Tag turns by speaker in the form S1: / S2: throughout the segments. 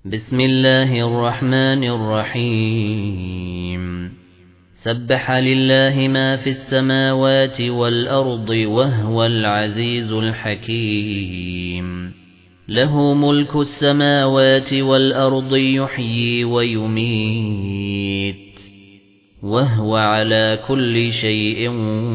S1: بسم الله الرحمن الرحيم سبح لله ما في السماوات والأرض وهو العزيز الحكيم له ملك السماوات والأرض يحيي ويميت وهو على كل شيء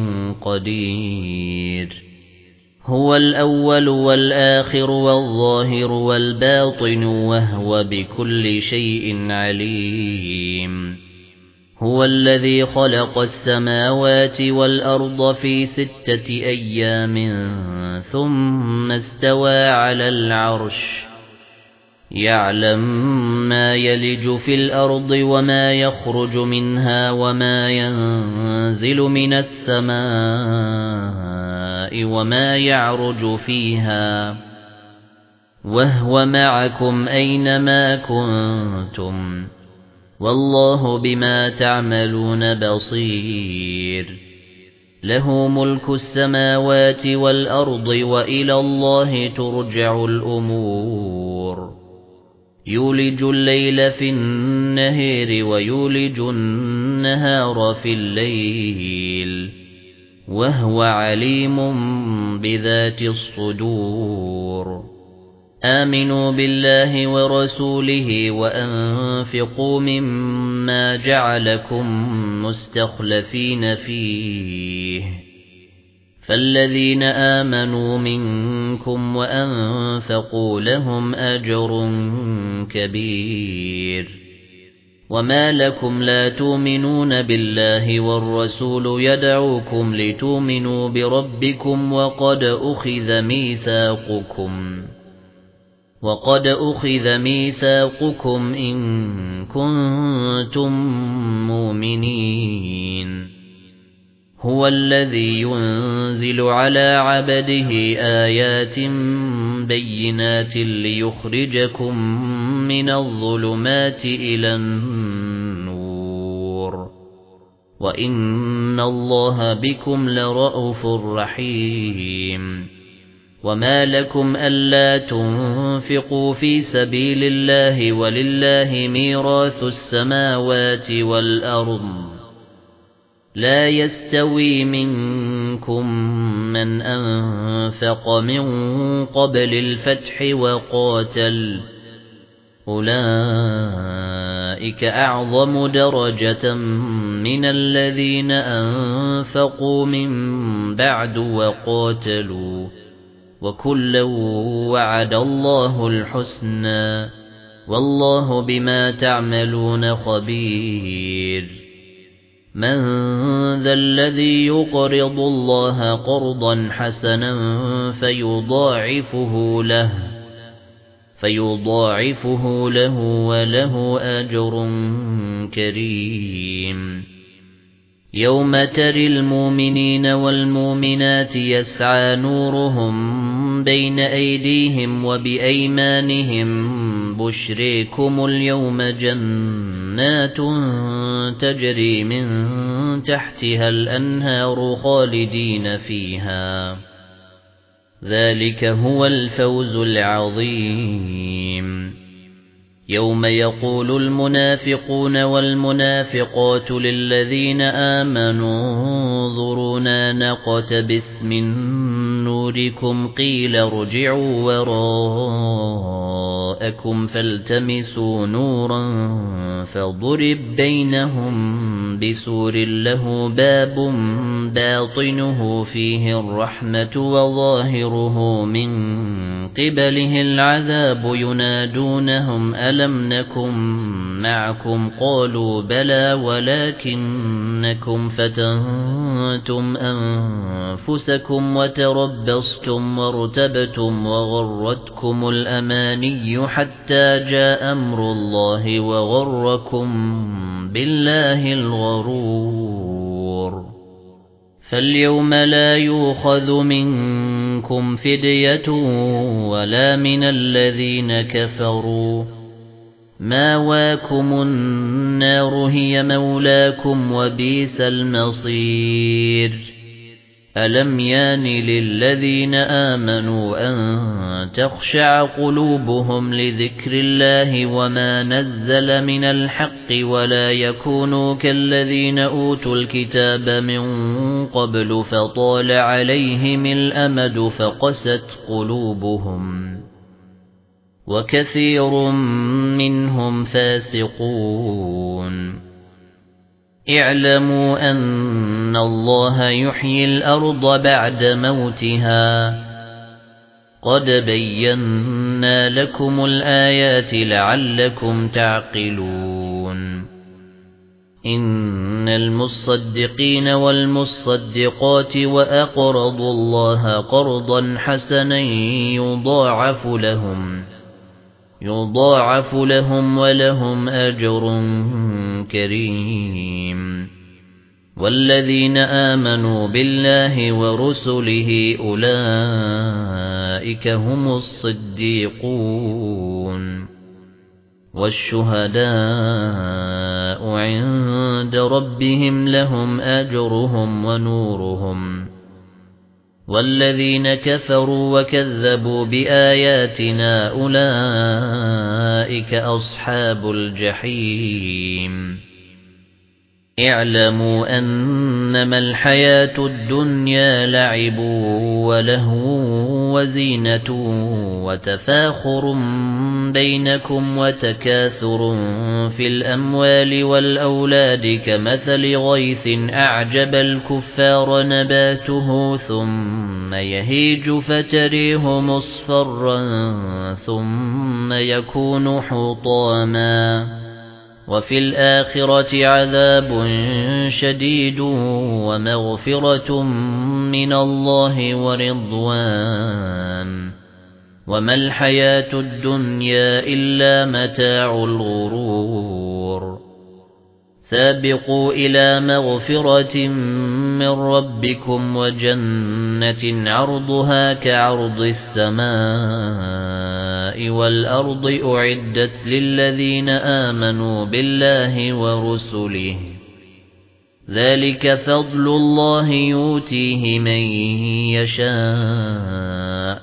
S1: قدير هو الأول والآخر والظاهر والباطن وهو بكل شيء عليم هو الذي خلق السماوات والأرض في 6 أيام ثم استوى على العرش يعلم ما يلج في الأرض وما يخرج منها وما ينزل من السماء وما يعرج فيها وهو معكم أينما كنتم والله بما تعملون بصير له ملك السماوات والأرض وإلى الله ترجع الأمور يولج الليل في النهار ويولج النهار في الليل وهو عليم بذات الصدور آمنوا بالله ورسوله وأنفقوا مما جعلكم مستخلفين فيه فالذين آمنوا منكم وأنفقوا لهم أجر كبير وما لكم لا تؤمنون بالله والرسول يدعوكم لتؤمنوا بربكم وقد أخذ ميثاقكم إن كنتم مؤمنين هو الذي ينزل على عبده آيات بينات ليخرجكم من الظلمات إلى النور وإن الله بكم لرءوف رحيم وما لكم ألا تنفقوا في سبيل الله ولله ميراث السماوات والأرض لا يستوي منكم من أنفق من قبل الفتح وقاتل أولئك أعظم درجة من الذين أنفقوا من بعد وقاتلوا وكلا وعد الله الحسنى والله بما تعملون خبير من ذا الذي يقرض الله قرضا حسنا فيضاعفه له وله أجر كريم يوم ترى المؤمنين والمؤمنات يسعى نورهم بين أيديهم وبأيمانهم بشريكم اليوم جنات تجري من تحتها الأنهار خالدين فيها ذلك هو الفوز العظيم يوم يقول المنافقون والمنافقات للذين آمنوا انظرونا نقتبس من نوركم قيل ارجعوا وراءكم فالتمسوا نورا فضرب بينهم بسور له باب باطنه فيه الرحمة وظاهره من قبله العذاب ينادونهم ألم نكن معكم قالوا بلى ولكنكم فتنتم أنفسكم وتربصتم وارتبتم وغرتكم الأماني حتى جاء أمر الله وغركم بالله الغرور فاليوم لا يؤخذ منكم فدية ولا من الذين كفروا ماواكم النار هي مولاكم وبئس المصير أَلَمْ يَأْنِ لِلَّذِينَ آمَنُوا أَن تَخْشَعَ قُلُوبُهُمْ لِذِكْرِ اللَّهِ وَمَا نَزَّلَ مِنَ الْحَقِّ وَلَا يَكُونُوا كَالَّذِينَ أُوتُوا الْكِتَابَ مِنْ قَبْلُ فَطَالَ عَلَيْهِمُ الْأَمَدُ فَقَسَتْ قُلُوبُهُمْ وَكَثِيرٌ مِنْهُمْ فَاسِقُونَ اعْلَمُوا أَنَّ اللَّهَ يُحْيِي الْأَرْضَ بَعْدَ مَوْتِهَا قَدْ بَيَّنَّا لَكُمُ الْآيَاتِ لَعَلَّكُمْ تَعْقِلُونَ إِنَّ المصدقين والمصدقات وأقرضوا الله قرضا حسنا يضاعف لهم ولهم أجر كريم والذين آمنوا بالله ورسله أولئك هم الصديقون والشهداء عند ربهم لهم أجرهم ونورهم والذين كفروا وكذبوا بآياتنا أولئك أصحاب الجحيم اعلموا أنما الحياة الدنيا لعب ولهو وزينة وتفاخر بينكم وتكاثر في الأموال والأولاد كمثل غيث أعجب الكفار نباته ثم يهيج فتريه مصفرا ثم يكون حطاما وفي الآخرة عذاب شديد ومغفرة من الله ورضوان وما الحياة الدنيا إلا متاع الغرور سابقوا إلى مغفرة من ربكم وجنة عرضها كعرض السماء والأرض أعدت للذين آمنوا بالله ورسله ذلك فضل الله يؤتيه من يشاء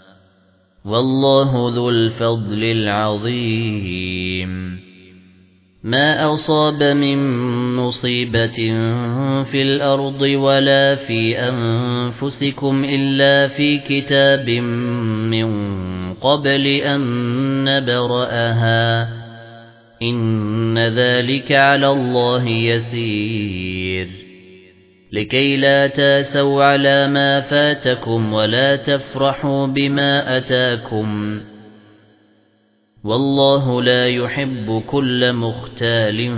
S1: والله ذو الفضل العظيم ما أصاب من مصيبة في الأرض ولا في أنفسكم إلا في كتاب من قبل أن نبرأها إن ذلك على الله يسير لكي لا تاسوا على ما فاتكم ولا تفرحوا بما أتاكم والله لا يحب كل مختال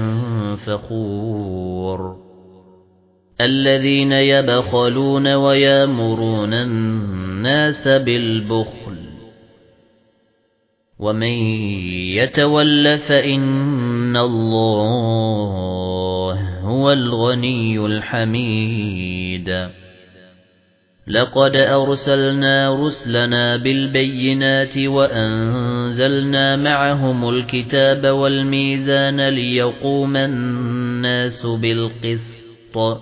S1: فخور الذين يبخلون ويامرون الناس بالبخل ومن يتول فإن الله هو الغني الحميد لقد أرسلنا رسلنا بالبينات وأنزلنا معهم الكتاب والميزان ليقوم الناس بالقسط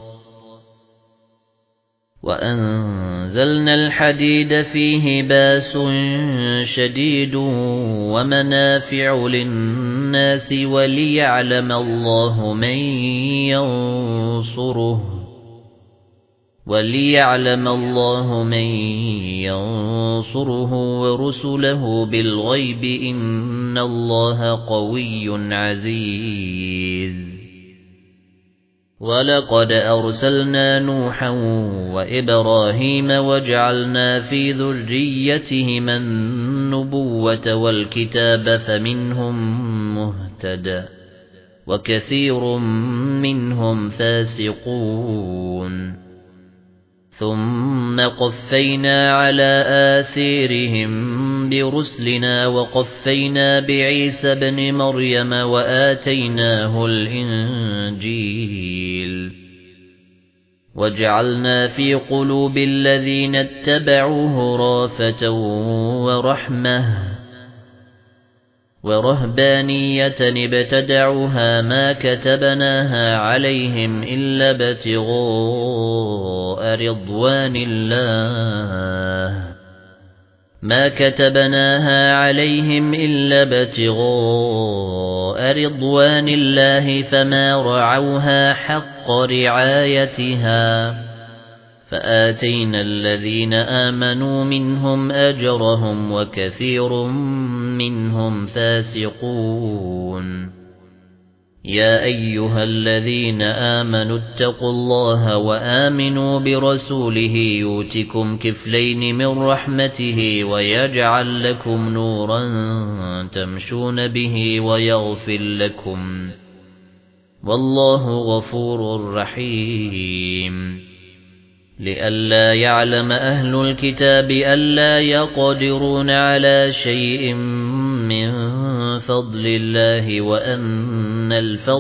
S1: وأنزلنا الحديد فيه بأس شديد ومنافع للناس وليعلم الله من ينصره ورسله بالغيب إن الله قوي عزيز ولقد أرسلنا نوحا وإبراهيم وجعلنا في ذريتهما النبوة والكتاب فمنهم مهتد وكثير منهم فاسقون ثم قفينا على آثارهم برسلنا وقفينا بعيسى ابن مريم وآتيناه الإنجيل وجعلنا في قلوب الذين اتبعوه رأفة ورحمة ورهبانية ابتدعوها ما كتبناها عليهم إلا ابتغاء رضوان الله ما كتبناها عليهم إلا ابتغاء رضوان الله فما رعوها حق رعايتها فآتينا الذين آمنوا منهم أجرهم وكثير منهم فاسقون يا أيها الذين آمنوا اتقوا الله وآمنوا برسوله يؤتكم كفلين من رحمته ويجعل لكم نورا تمشون به ويغفر لكم والله غفور رحيم لئلا يعلم أهل الكتاب ألا يقدرون على شيء من فضل الله وأن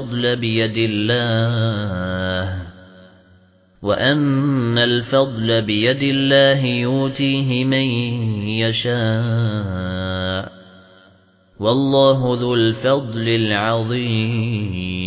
S1: الفضل بيد الله يؤتيه من يشاء والله ذو الفضل العظيم